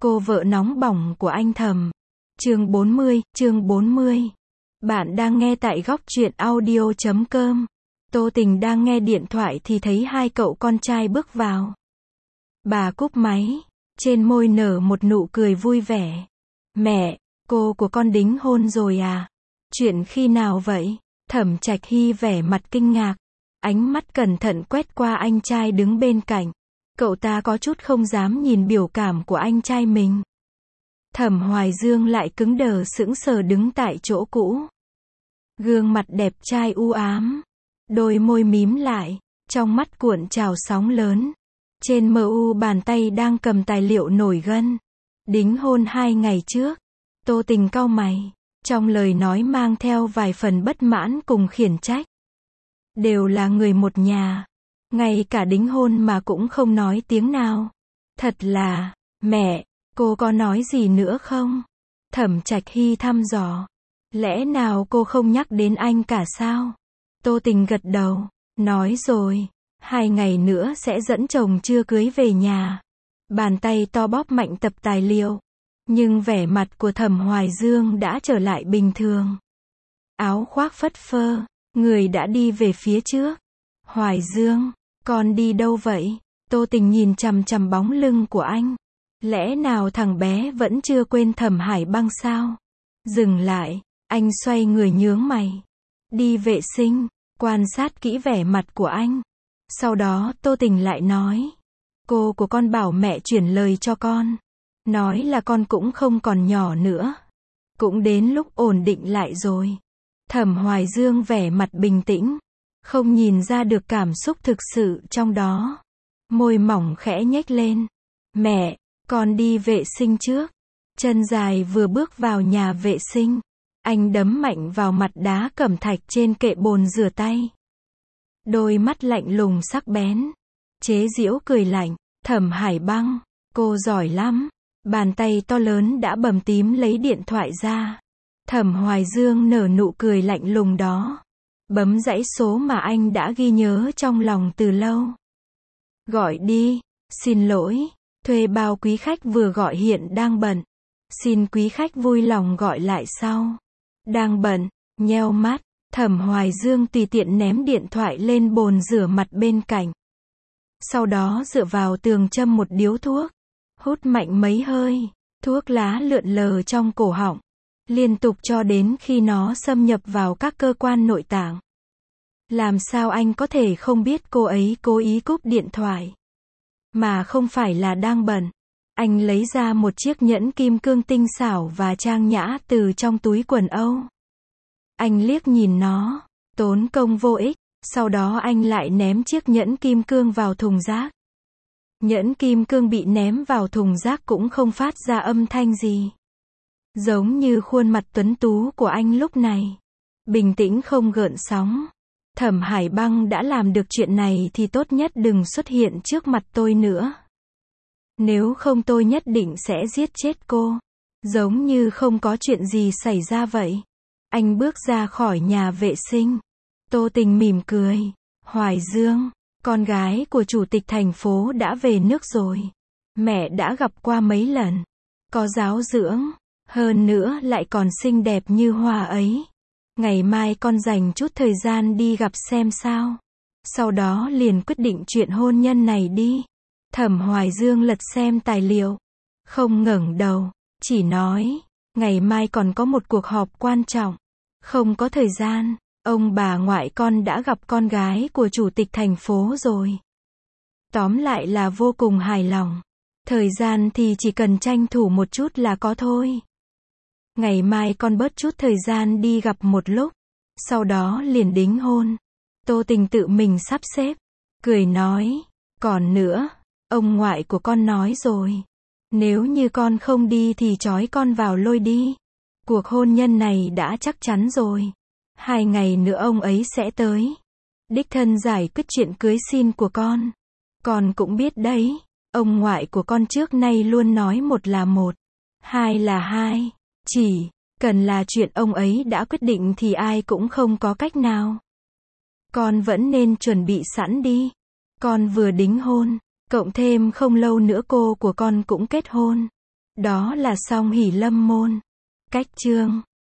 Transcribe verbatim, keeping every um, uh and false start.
Cô vợ nóng bỏng của anh Thầm. Chương bốn mươi, chương bốn mươi. Bạn đang nghe tại góc truyện audio chấm com. Tô Tình đang nghe điện thoại thì thấy hai cậu con trai bước vào. Bà cúp máy, trên môi nở một nụ cười vui vẻ. Mẹ, cô của con đính hôn rồi à? Chuyện khi nào vậy? Thẩm Trạch Hy vẻ mặt kinh ngạc, ánh mắt cẩn thận quét qua anh trai đứng bên cạnh. Cậu ta có chút không dám nhìn biểu cảm của anh trai mình. Thẩm Hoài Dương lại cứng đờ sững sờ đứng tại chỗ cũ. Gương mặt đẹp trai u ám, đôi môi mím lại, trong mắt cuộn trào sóng lớn. Trên mờ u bàn tay đang cầm tài liệu nổi gân. Đính hôn hai ngày trước. Tô Tình cau mày, trong lời nói mang theo vài phần bất mãn cùng khiển trách. Đều là người một nhà, ngay cả đính hôn mà cũng không nói tiếng nào. Thật là, mẹ, cô có nói gì nữa không? Thẩm Trạch Hy thăm dò. Lẽ nào cô không nhắc đến anh cả sao? Tô Tình gật đầu, nói rồi, hai ngày nữa sẽ dẫn chồng chưa cưới về nhà. Bàn tay to bóp mạnh tập tài liệu. Nhưng vẻ mặt của Thẩm Hoài Dương đã trở lại bình thường. Áo khoác phất phơ, người đã đi về phía trước. Hoài Dương, con đi đâu vậy? Tô Tình nhìn chằm chằm bóng lưng của anh. Lẽ nào thằng bé vẫn chưa quên Thẩm Hải Băng sao? Dừng lại, anh xoay người nhướng mày. Đi vệ sinh, quan sát kỹ vẻ mặt của anh. Sau đó Tô Tình lại nói. Cô của con bảo mẹ chuyển lời cho con. Nói là con cũng không còn nhỏ nữa. Cũng đến lúc ổn định lại rồi. Thẩm Hoài Dương vẻ mặt bình tĩnh, không nhìn ra được cảm xúc thực sự trong đó. Môi mỏng khẽ nhếch lên. Mẹ, con đi vệ sinh trước. Chân dài vừa bước vào nhà vệ sinh, anh đấm mạnh vào mặt đá cẩm thạch trên kệ bồn rửa tay. Đôi mắt lạnh lùng sắc bén, chế giễu cười lạnh. Thẩm Hải Băng, cô giỏi lắm. Bàn tay to lớn đã bầm tím lấy điện thoại ra. Thẩm Hoài Dương nở nụ cười lạnh lùng đó. Bấm dãy số mà anh đã ghi nhớ trong lòng từ lâu. Gọi đi. Xin lỗi, thuê bao quý khách vừa gọi hiện đang bận. Xin quý khách vui lòng gọi lại sau. Đang bận, nheo mắt, Thẩm Hoài Dương tùy tiện ném điện thoại lên bồn rửa mặt bên cạnh. Sau đó dựa vào tường châm một điếu thuốc. Hút mạnh mấy hơi, thuốc lá lượn lờ trong cổ họng, liên tục cho đến khi nó xâm nhập vào các cơ quan nội tạng. Làm sao anh có thể không biết cô ấy cố ý cúp điện thoại? Mà không phải là đang bận. Anh lấy ra một chiếc nhẫn kim cương tinh xảo và trang nhã từ trong túi quần âu. Anh liếc nhìn nó, tốn công vô ích, sau đó anh lại ném chiếc nhẫn kim cương vào thùng rác. Nhẫn kim cương bị ném vào thùng rác cũng không phát ra âm thanh gì. Giống như khuôn mặt tuấn tú của anh lúc này. Bình tĩnh không gợn sóng. Thẩm Hải Băng đã làm được chuyện này thì tốt nhất đừng xuất hiện trước mặt tôi nữa. Nếu không tôi nhất định sẽ giết chết cô. Giống như không có chuyện gì xảy ra vậy. Anh bước ra khỏi nhà vệ sinh. Tô Tình mỉm cười. Hoài Dương, con gái của chủ tịch thành phố đã về nước rồi. Mẹ đã gặp qua mấy lần. Có giáo dưỡng, hơn nữa lại còn xinh đẹp như hoa ấy. Ngày mai con dành chút thời gian đi gặp xem sao. Sau đó liền quyết định chuyện hôn nhân này đi. Thẩm Hoài Dương lật xem tài liệu, không ngẩng đầu, chỉ nói, ngày mai còn có một cuộc họp quan trọng. Không có thời gian. Ông bà ngoại con đã gặp con gái của chủ tịch thành phố rồi. Tóm lại là vô cùng hài lòng. Thời gian thì chỉ cần tranh thủ một chút là có thôi. Ngày mai con bớt chút thời gian đi gặp một lúc. Sau đó liền đính hôn. Tô Tình tự mình sắp xếp. Cười nói. Còn nữa, ông ngoại của con nói rồi. Nếu như con không đi thì trói con vào lôi đi. Cuộc hôn nhân này đã chắc chắn rồi. Hai ngày nữa ông ấy sẽ tới. Đích thân giải quyết chuyện cưới xin của con. Con cũng biết đấy. Ông ngoại của con trước nay luôn nói một là một. Hai là hai. Chỉ cần là chuyện ông ấy đã quyết định thì ai cũng không có cách nào. Con vẫn nên chuẩn bị sẵn đi. Con vừa đính hôn. Cộng thêm không lâu nữa cô của con cũng kết hôn. Đó là Song Hỷ Lâm Môn. Cách chương